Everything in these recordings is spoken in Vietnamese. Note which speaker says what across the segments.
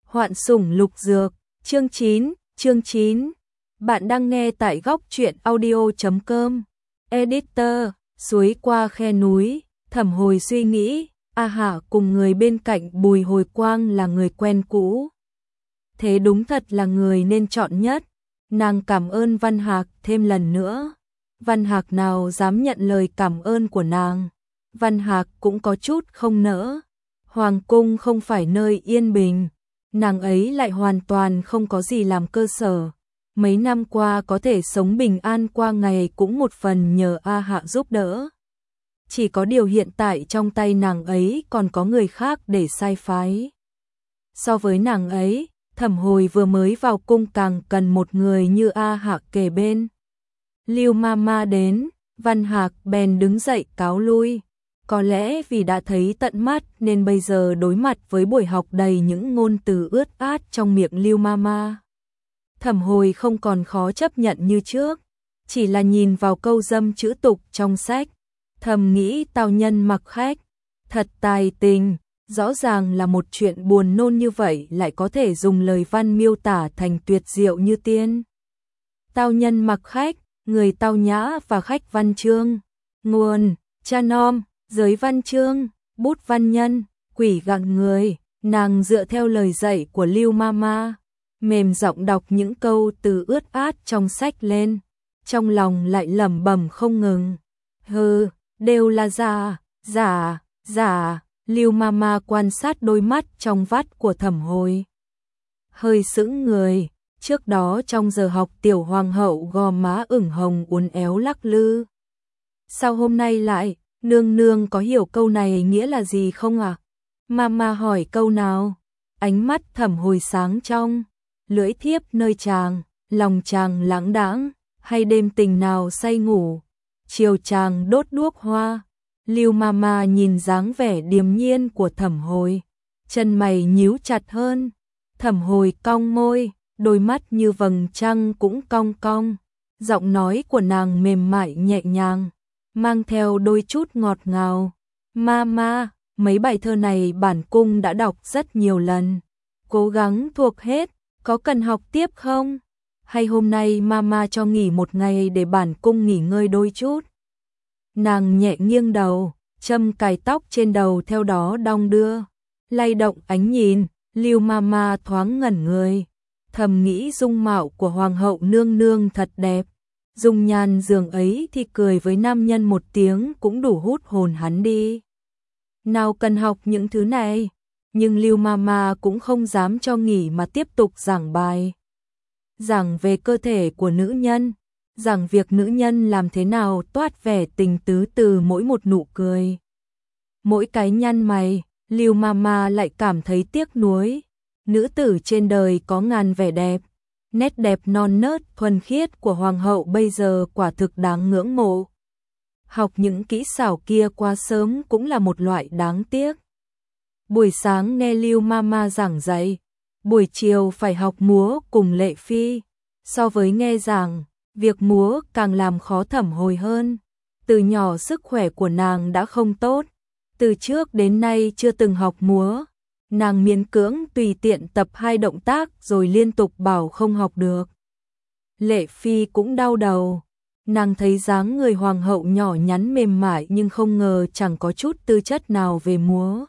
Speaker 1: Hoạn sủng lục dược, chương 9. Bạn đang nghe tại góc truyện audio.com. Editor, suối qua khe núi, Thẩm Hồi suy nghĩ, A Hạ cùng người bên cạnh Bùi Hồi Quang là người quen cũ. Thế đúng thật là người nên chọn nhất. Nàng cảm ơn Văn Hạc thêm lần nữa. Văn Hạc nào dám nhận lời cảm ơn của nàng. Văn Hạc cũng có chút không nỡ. Hoàng cung không phải nơi yên bình. Nàng ấy lại hoàn toàn không có gì làm cơ sở. Mấy năm qua có thể sống bình an qua ngày cũng một phần nhờ A Hạ giúp đỡ. Chỉ có điều hiện tại trong tay nàng ấy còn có người khác để sai phái. So với nàng ấy, Thẩm Hồi vừa mới vào cung càng cần một người như A Hạ kề bên. Lưu Mama đến, Văn Hạc bèn đứng dậy cáo lui. Có lẽ vì đã thấy tận mắt nên bây giờ đối mặt với buổi học đầy những ngôn từ ướt át trong miệng Lưu Mama. Thẩm Hồi không còn khó chấp nhận như trước, chỉ là nhìn vào câu dâm chữ tục trong sách, thầm nghĩ tào nhân mặc khách, thật tài tình, rõ ràng là một chuyện buồn nôn như vậy lại có thể dùng lời văn miêu tả thành tuyệt diệu như tiên. Tào nhân mặc khách, người tao nhã và khách văn chương, nguồn, cha nom, giới văn chương, bút văn nhân, quỷ gặng người, nàng dựa theo lời dạy của Lưu Mama, mềm giọng đọc những câu từ ướt át trong sách lên, trong lòng lại lẩm bẩm không ngừng. Hừ, đều là giả. Lưu Mama quan sát đôi mắt trong vắt của Thẩm Hồi. Hơi sững người, trước đó trong giờ học tiểu hoàng hậu gò má ửng hồng uốn éo lắc lư. Sao hôm nay lại, nương có hiểu câu này nghĩa là gì không ạ? Mama hỏi câu nào? Ánh mắt Thẩm Hồi sáng trong, lưỡi thiếp nơi chàng, lòng chàng lãng đãng, hay đêm tình nào say ngủ, chiều chàng đốt đuốc hoa. Lưu Mama nhìn dáng vẻ điềm nhiên của Thẩm Hồi, chân mày nhíu chặt hơn. Thẩm Hồi cong môi, đôi mắt như vầng trăng cũng cong cong, giọng nói của nàng mềm mại nhẹ nhàng, mang theo đôi chút ngọt ngào. Mama, mấy bài thơ này bản cung đã đọc rất nhiều lần, cố gắng thuộc hết, có cần học tiếp không? Hay hôm nay Mama cho nghỉ một ngày để bản cung nghỉ ngơi đôi chút? Nàng nhẹ nghiêng đầu, châm cài tóc trên đầu theo đó đong đưa, lay động ánh nhìn. Lưu Mama thoáng ngẩn người, thầm nghĩ dung mạo của hoàng hậu nương nương thật đẹp, dung nhan giường ấy thì cười với nam nhân một tiếng cũng đủ hút hồn hắn đi. Nào cần học những thứ này, nhưng Lưu Mama cũng không dám cho nghỉ mà tiếp tục giảng bài. Giảng về cơ thể của nữ nhân, giảng việc nữ nhân làm thế nào toát vẻ tình tứ từ mỗi một nụ cười. Mỗi cái nhăn mày, Lưu Mama lại cảm thấy tiếc nuối. Nữ tử trên đời có ngàn vẻ đẹp, nét đẹp non nớt thuần khiết của hoàng hậu bây giờ quả thực đáng ngưỡng mộ. Học những kỹ xảo kia quá sớm cũng là một loại đáng tiếc. Buổi sáng nghe Lưu Mama giảng dạy, buổi chiều phải học múa cùng Lệ Phi. So với nghe giảng, việc múa càng làm khó Thẩm Hồi hơn. Từ nhỏ sức khỏe của nàng đã không tốt, từ trước đến nay chưa từng học múa. Nàng miễn cưỡng tùy tiện tập 2 động tác rồi liên tục bảo không học được. Lệ Phi cũng đau đầu. Nàng thấy dáng người hoàng hậu nhỏ nhắn mềm mại nhưng không ngờ chẳng có chút tư chất nào về múa.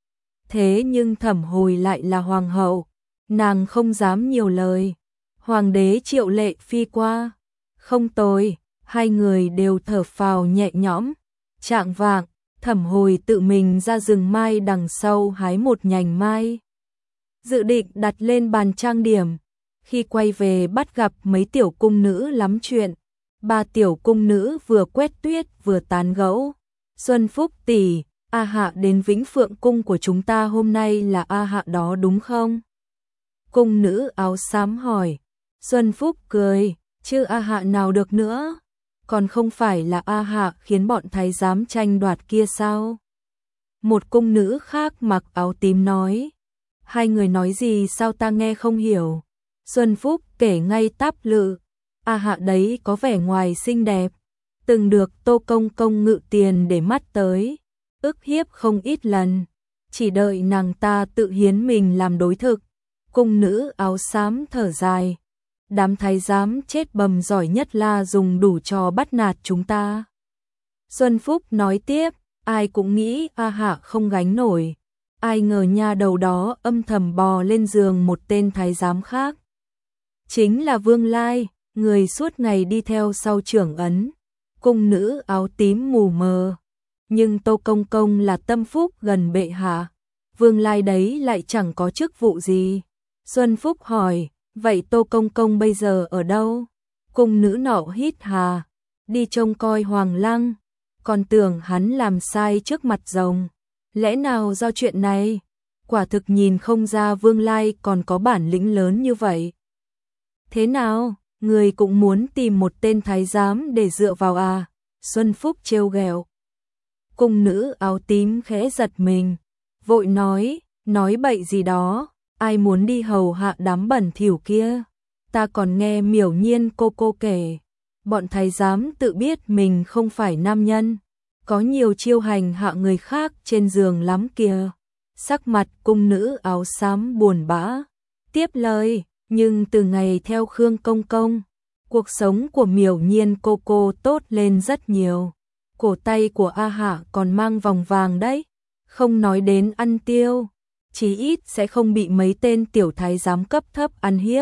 Speaker 1: Thế nhưng Thẩm Hồi lại là hoàng hậu, nàng không dám nhiều lời. Hoàng đế triệu Lệ Phi qua, không tồi, hai người đều thở phào nhẹ nhõm. Chạng vạng, Thẩm Hồi tự mình ra rừng mai đằng sau hái một nhành mai, dự định đặt lên bàn trang điểm. Khi quay về bắt gặp mấy tiểu cung nữ lắm chuyện. 3 tiểu cung nữ vừa quét tuyết vừa tán gẫu. Xuân Phúc tỷ, A Hạ đến Vĩnh Phượng cung của chúng ta hôm nay là A Hạ đó đúng không? Cung nữ áo xám hỏi. Xuân Phúc cười, chứ A Hạ nào được nữa? Còn không phải là A Hạ khiến bọn thái giám tranh đoạt kia sao? Một cung nữ khác mặc áo tím nói. Hai người nói gì sao ta nghe không hiểu? Xuân Phúc kể ngay táp lự. A Hạ đấy có vẻ ngoài xinh đẹp, từng được Tô Công Công ngự tiền để mắt tới, ức hiếp không ít lần, chỉ đợi nàng ta tự hiến mình làm đối thực. Cung nữ áo xám thở dài. Đám thái giám chết bầm giỏi nhất là dùng đủ trò bắt nạt chúng ta. Xuân Phúc nói tiếp, ai cũng nghĩ A Hạ không gánh nổi. Ai ngờ nha đầu đó âm thầm bò lên giường một tên thái giám khác. Chính là Vương Lai, người suốt ngày đi theo sau trưởng ấn. Cung nữ áo tím mù mờ. Nhưng Tô Công Công là tâm phúc gần bệ hạ. Vương Lai đấy lại chẳng có chức vụ gì. Xuân Phúc hỏi, vậy Tô Công Công bây giờ ở đâu? Cung nữ nọ hít hà, đi trông coi Hoàng Lăng. Còn tưởng hắn làm sai trước mặt rồng. Lẽ nào do chuyện này? Quả thực nhìn không ra Vương Lai còn có bản lĩnh lớn như vậy. Thế nào, người cũng muốn tìm một tên thái giám để dựa vào à? Xuân Phúc trêu ghẹo. Cung nữ áo tím khẽ giật mình, vội nói bậy gì đó, ai muốn đi hầu hạ đám bẩn thỉu kia. Ta còn nghe Miểu Nhiên cô kể, bọn thái giám tự biết mình không phải nam nhân, có nhiều chiêu hành hạ người khác trên giường lắm kìa. Sắc mặt cung nữ áo xám buồn bã, tiếp lời, nhưng từ ngày theo Khương Công Công, cuộc sống của Miểu Nhiên cô tốt lên rất nhiều. Cổ tay của A Hạ còn mang vòng vàng đấy, không nói đến ăn tiêu, chí ít sẽ không bị mấy tên tiểu thái giám cấp thấp ăn hiếp.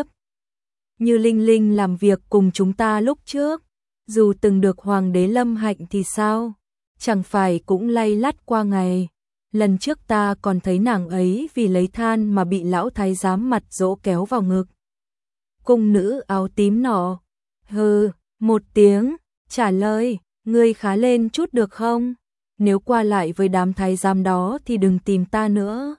Speaker 1: Như Linh Linh làm việc cùng chúng ta lúc trước, dù từng được hoàng đế lâm hạnh thì sao, chẳng phải cũng lay lắt qua ngày. Lần trước ta còn thấy nàng ấy vì lấy than mà bị lão thái giám mặt dỗ kéo vào ngực. Cung nữ áo tím nọ, hừ, một tiếng, trả lời, ngươi khá lên chút được không? Nếu qua lại với đám thái giám đó thì đừng tìm ta nữa.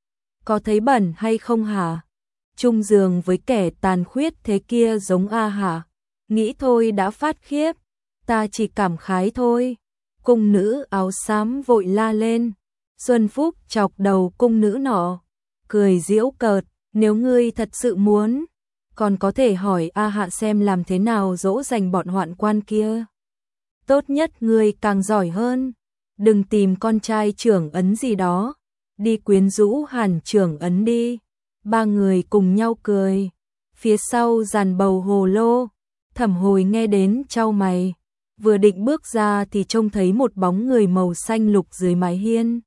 Speaker 1: Có thấy bẩn hay không hả? Chung giường với kẻ tàn khuyết thế kia giống A hả? Nghĩ thôi đã phát khiếp, ta chỉ cảm khái thôi. Cung nữ áo xám vội la lên. Xuân Phúc chọc đầu cung nữ nọ, cười giễu cợt, nếu ngươi thật sự muốn, còn có thể hỏi A Hạ xem làm thế nào dỗ dành bọn hoạn quan kia. Tốt nhất ngươi càng giỏi hơn, đừng tìm con trai trưởng ấn gì đó, đi quyến rũ Hàn trưởng ấn đi. Ba người cùng nhau cười, phía sau dàn bầu hồ lô, Thẩm Hồi nghe đến chau mày, vừa định bước ra thì trông thấy một bóng người màu xanh lục dưới mái hiên.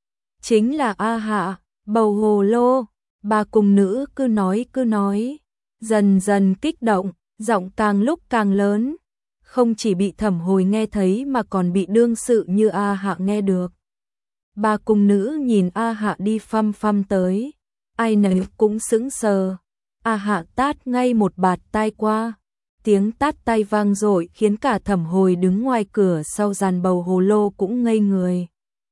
Speaker 1: Chính là A Hạ, bầu hồ lô. Ba cung nữ cứ nói, dần dần kích động, giọng càng lúc càng lớn, không chỉ bị Thẩm Hồi nghe thấy mà còn bị đương sự như A Hạ nghe được. Ba cung nữ nhìn A Hạ đi phăm phăm tới, ai nấy cũng sững sờ. A Hạ tát ngay một bạt tai qua, tiếng tát tay vang dội khiến cả Thẩm Hồi đứng ngoài cửa sau dàn bầu hồ lô cũng ngây người.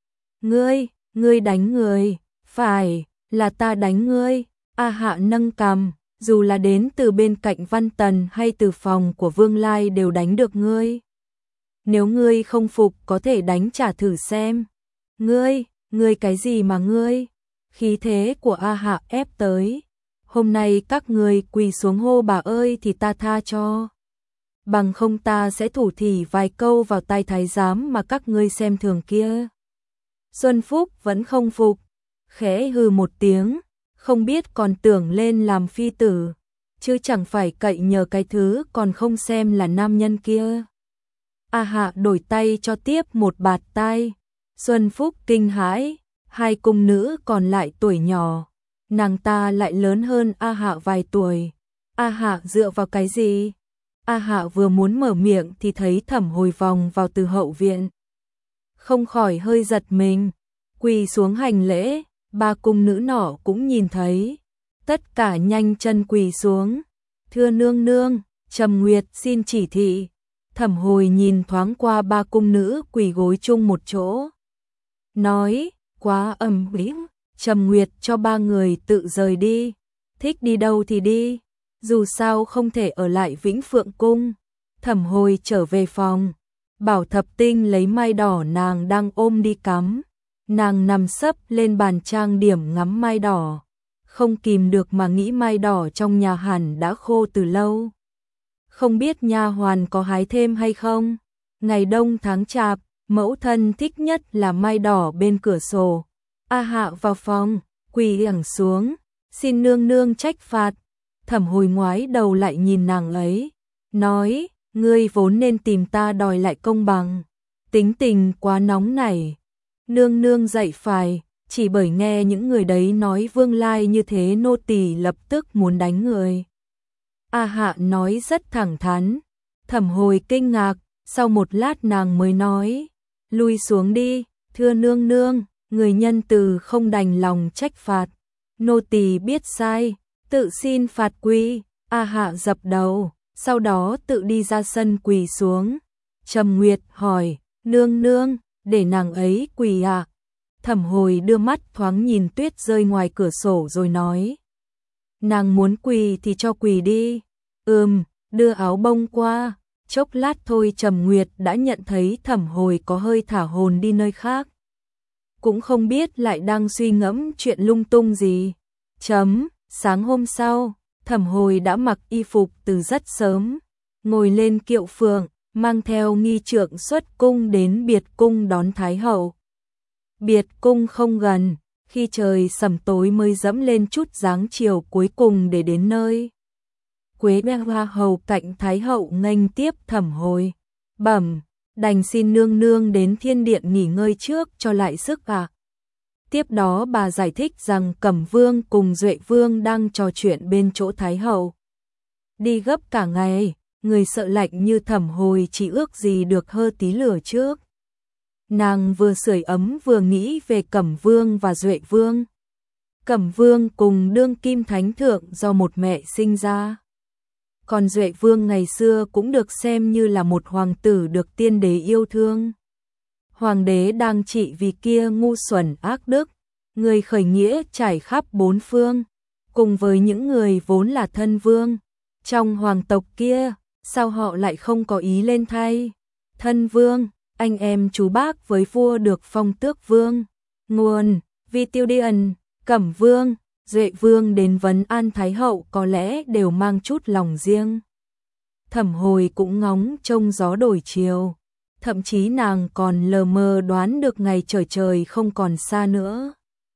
Speaker 1: Ngươi đánh người, phải, là ta đánh ngươi. A Hạ nâng cằm, dù là đến từ bên cạnh Văn Tần hay từ phòng của Vương Lai đều đánh được ngươi. Nếu ngươi không phục có thể đánh trả thử xem. Ngươi cái gì mà ngươi? Khí thế của A Hạ ép tới. Hôm nay các ngươi quỳ xuống hô bà ơi thì ta tha cho. Bằng không ta sẽ thủ thỉ vài câu vào tai thái giám mà các ngươi xem thường kia. Xuân Phúc vẫn không phục, khẽ hừ một tiếng, không biết còn tưởng lên làm phi tử, chứ chẳng phải cậy nhờ cái thứ còn không xem là nam nhân kia. A Hạ đổi tay cho tiếp một bạt tai. Xuân Phúc kinh hãi, hai cung nữ còn lại tuổi nhỏ, nàng ta lại lớn hơn A Hạ vài tuổi. A Hạ dựa vào cái gì? A Hạ vừa muốn mở miệng thì thấy Thẩm Hồi vòng vào từ hậu viện, không khỏi hơi giật mình, quỳ xuống hành lễ. Ba cung nữ nọ cũng nhìn thấy, tất cả nhanh chân quỳ xuống. Thưa nương nương, Trầm Nguyệt xin chỉ thị. Thẩm Hồi nhìn thoáng qua ba cung nữ quỳ gối chung một chỗ, nói, quá ầm ĩ, Trầm Nguyệt cho ba người tự rời đi, thích đi đâu thì đi, dù sao không thể ở lại Vĩnh Phượng cung. Thẩm Hồi trở về phòng, bảo Thập Tinh lấy mai đỏ nàng đang ôm đi cắm. Nàng nằm sấp lên bàn trang điểm ngắm mai đỏ, không kìm được mà nghĩ mai đỏ trong nhà hẳn đã khô từ lâu. Không biết nha hoàn có hái thêm hay không? Ngày đông tháng chạp, mẫu thân thích nhất là mai đỏ bên cửa sổ. A Hạ vào phòng, quỳ ẳng xuống, xin nương nương trách phạt. Thẩm Hồi ngoái đầu lại nhìn nàng ấy, nói, ngươi vốn nên tìm ta đòi lại công bằng, tính tình quá nóng nảy. Nương nương dạy phải, chỉ bởi nghe những người đấy nói Vương Lai như thế nô tỳ lập tức muốn đánh người. A Hạ nói rất thẳng thắn. Thẩm Hồi kinh ngạc, sau một lát nàng mới nói, lui xuống đi, thưa nương nương, người nhân từ không đành lòng trách phạt, nô tỳ biết sai, tự xin phạt quy. A Hạ dập đầu, sau đó tự đi ra sân quỳ xuống. Trầm Nguyệt hỏi, nương nương, để nàng ấy quỳ à? Thẩm Hồi đưa mắt thoáng nhìn tuyết rơi ngoài cửa sổ rồi nói, nàng muốn quỳ thì cho quỳ đi. Đưa áo bông qua. Chốc lát thôi Trầm Nguyệt đã nhận thấy Thẩm Hồi có hơi thả hồn đi nơi khác. Cũng không biết lại đang suy ngẫm chuyện lung tung gì. Sáng hôm sau, Thẩm Hồi đã mặc y phục từ rất sớm, ngồi lên kiệu phượng, mang theo nghi trượng xuất cung đến biệt cung đón Thái Hậu. Biệt cung không gần, khi trời sẩm tối mới dẫm lên chút dáng chiều cuối cùng để đến nơi. Quế Hoa hầu cạnh Thái Hậu nghênh tiếp Thẩm Hồi, bẩm, đành xin nương nương đến thiên điện nghỉ ngơi trước cho lại sức ạ. Tiếp đó bà giải thích rằng Cẩm Vương cùng Duệ Vương đang trò chuyện bên chỗ Thái Hậu. Đi gấp cả ngày, người sợ lạnh như Thẩm Hồi chỉ ước gì được hơ tí lửa trước. Nàng vừa sưởi ấm vừa nghĩ về Cẩm Vương và Duệ Vương. Cẩm Vương cùng đương kim thánh thượng do một mẹ sinh ra. Còn Duệ Vương ngày xưa cũng được xem như là một hoàng tử được tiên đế yêu thương. Hoàng đế đang trị vì kia ngu xuẩn ác đức, người khởi nghĩa trải khắp bốn phương, cùng với những người vốn là thân vương. Trong hoàng tộc kia, sao họ lại không có ý lên thay? Thân vương, anh em chú bác với vua được phong tước vương. Nguồn, Vitidian, Cẩm Vương, Duệ Vương đến vấn an Thái Hậu có lẽ đều mang chút lòng riêng. Thẩm Hồi cũng ngóng trông gió đổi chiều, thậm chí nàng còn lờ mờ đoán được ngày trời không còn xa nữa.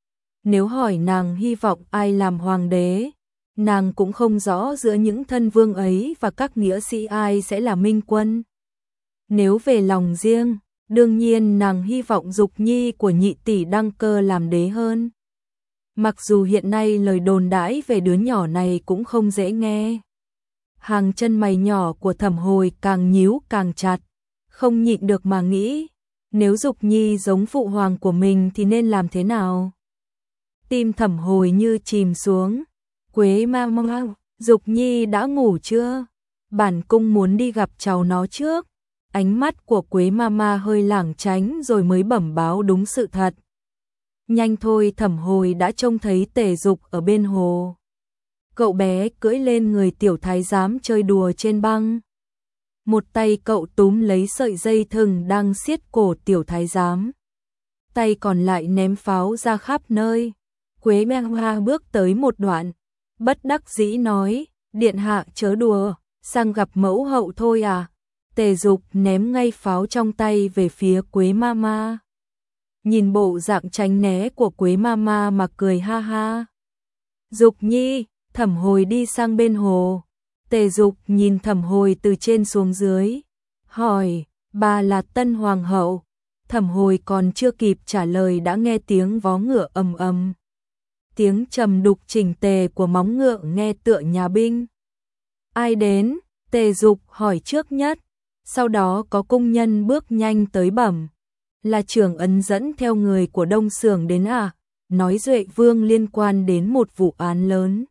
Speaker 1: Nếu hỏi nàng hy vọng ai làm hoàng đế, nàng cũng không rõ giữa những thân vương ấy và các nghĩa sĩ ai sẽ là minh quân. Nếu về lòng riêng, đương nhiên nàng hy vọng Dục Nhi của nhị tỷ đăng cơ làm đế hơn. Mặc dù hiện nay lời đồn đãi về đứa nhỏ này cũng không dễ nghe. Hàng chân mày nhỏ của Thẩm Hồi càng nhíu càng chặt, không nhịn được mà nghĩ, nếu Dục Nhi giống phụ hoàng của mình thì nên làm thế nào? Tim Thẩm Hồi như chìm xuống. Quế Mama, Dục Nhi đã ngủ chưa? Bản cung muốn đi gặp cháu nó trước. Ánh mắt của Quế Mama hơi lảng tránh rồi mới bẩm báo đúng sự thật. Nhanh thôi, Thẩm Hồi đã trông thấy Tề Dục ở bên hồ. Cậu bé cưỡi lên người tiểu thái giám chơi đùa trên băng. Một tay cậu túm lấy sợi dây thừng đang siết cổ tiểu thái giám. Tay còn lại ném pháo ra khắp nơi. Quế Hoa bước tới một đoạn, bất đắc dĩ nói, điện hạ chớ đùa, sang gặp mẫu hậu thôi à. Tề Dục ném ngay pháo trong tay về phía Quế Mama. Nhìn bộ dạng tránh né của Quế Mama mà cười ha ha. Dục Nhi, Thẩm Hồi đi sang bên hồ. Tề Dục nhìn Thẩm Hồi từ trên xuống dưới, hỏi, bà là tân hoàng hậu? Thẩm Hồi còn chưa kịp trả lời đã nghe tiếng vó ngựa ầm ầm. Tiếng trầm đục chỉnh tề của móng ngựa nghe tựa nhà binh. Ai đến? Tề Dục hỏi trước nhất. Sau đó có cung nhân bước nhanh tới bẩm, là trưởng ấn dẫn theo người của Đông Xưởng đến à? Nói Duệ Vương liên quan đến một vụ án lớn.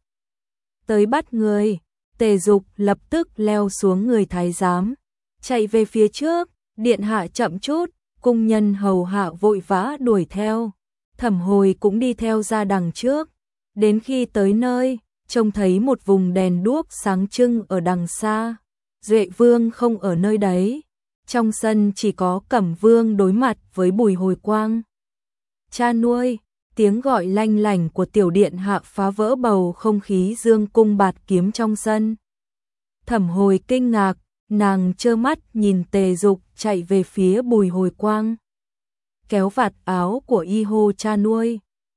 Speaker 1: Tới bắt người. Tề Dục lập tức leo xuống người thái giám, chạy về phía trước. Điện hạ chậm chút. Cung nhân hầu hạ vội vã đuổi theo. Thẩm Hồi cũng đi theo ra đằng trước. Đến khi tới nơi, trông thấy một vùng đèn đuốc sáng trưng ở đằng xa. Duệ Vương không ở nơi đấy. Trong sân chỉ có Cẩm Vương đối mặt với Bùi Hồi Quang. Cha nuôi, tiếng gọi lanh lảnh của tiểu điện hạ phá vỡ bầu không khí dương cung bạt kiếm trong sân. Thẩm Hồi kinh ngạc, nàng trơ mắt nhìn Tề Dục chạy về phía Bùi Hồi Quang. Kéo vạt áo của y hô cha nuôi.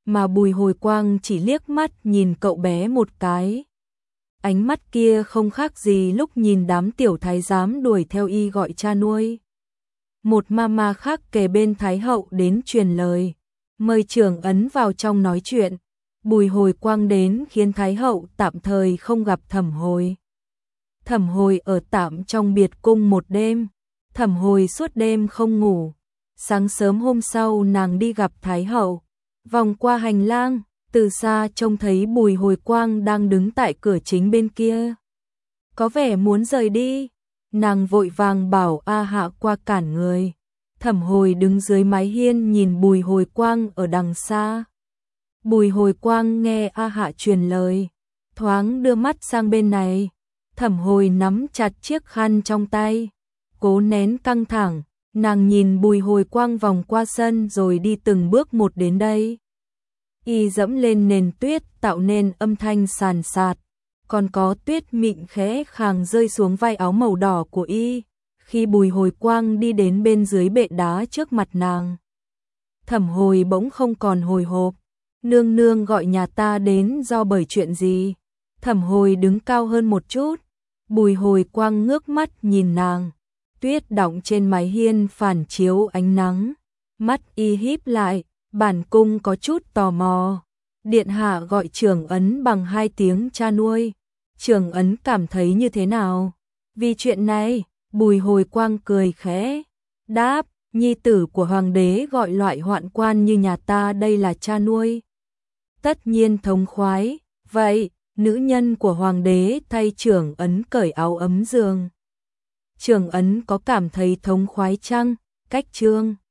Speaker 1: mà Bùi Hồi Quang chỉ liếc mắt nhìn cậu bé một cái. Ánh mắt kia không khác gì lúc nhìn đám tiểu thái giám đuổi theo y gọi cha nuôi. Một mama khác kề bên Thái hậu đến truyền lời, mời trưởng ấn vào trong nói chuyện. Bùi Hồi Quang đến khiến Thái hậu tạm thời không gặp Thẩm Hồi. Thẩm Hồi ở tạm trong biệt cung một đêm, Thẩm Hồi suốt đêm không ngủ. Sáng sớm hôm sau nàng đi gặp Thái hậu, vòng qua hành lang, từ xa trông thấy Bùi Hồi Quang đang đứng tại cửa chính bên kia. Có vẻ muốn rời đi, nàng vội vàng bảo A Hạ qua cản người. Thẩm Hồi đứng dưới mái hiên nhìn Bùi Hồi Quang ở đằng xa. Bùi Hồi Quang nghe A Hạ truyền lời, thoáng đưa mắt sang bên này. Thẩm Hồi nắm chặt chiếc khăn trong tay, cố nén căng thẳng. Nàng nhìn Bùi Hồi Quang vòng qua sân rồi đi từng bước một đến đây. Y dẫm lên nền tuyết tạo nên âm thanh sàn sạt, còn có tuyết mịn khẽ khàng rơi xuống vai áo màu đỏ của y. Khi Bùi Hồi Quang đi đến bên dưới bệ đá trước mặt nàng, Thẩm Hồi bỗng không còn hồi hộp. Nương nương gọi nhà ta đến do bởi chuyện gì? Thẩm Hồi đứng cao hơn một chút. Bùi Hồi Quang ngước mắt nhìn nàng. Tuyết đọng trên mái hiên phản chiếu ánh nắng. Mắt y híp lại, bản cung có chút tò mò. Điện hạ gọi trưởng ấn bằng 2 tiếng cha nuôi. Trưởng ấn cảm thấy như thế nào? Vì chuyện này, Bùi Hồi Quang cười khẽ. Đáp, nhi tử của hoàng đế gọi loại hoạn quan như nhà ta đây là cha nuôi. Tất nhiên thống khoái. Vậy, nữ nhân của hoàng đế thay trưởng ấn cởi áo ấm giường. Trưởng ấn có cảm thấy thống khoái chăng? Cách Trương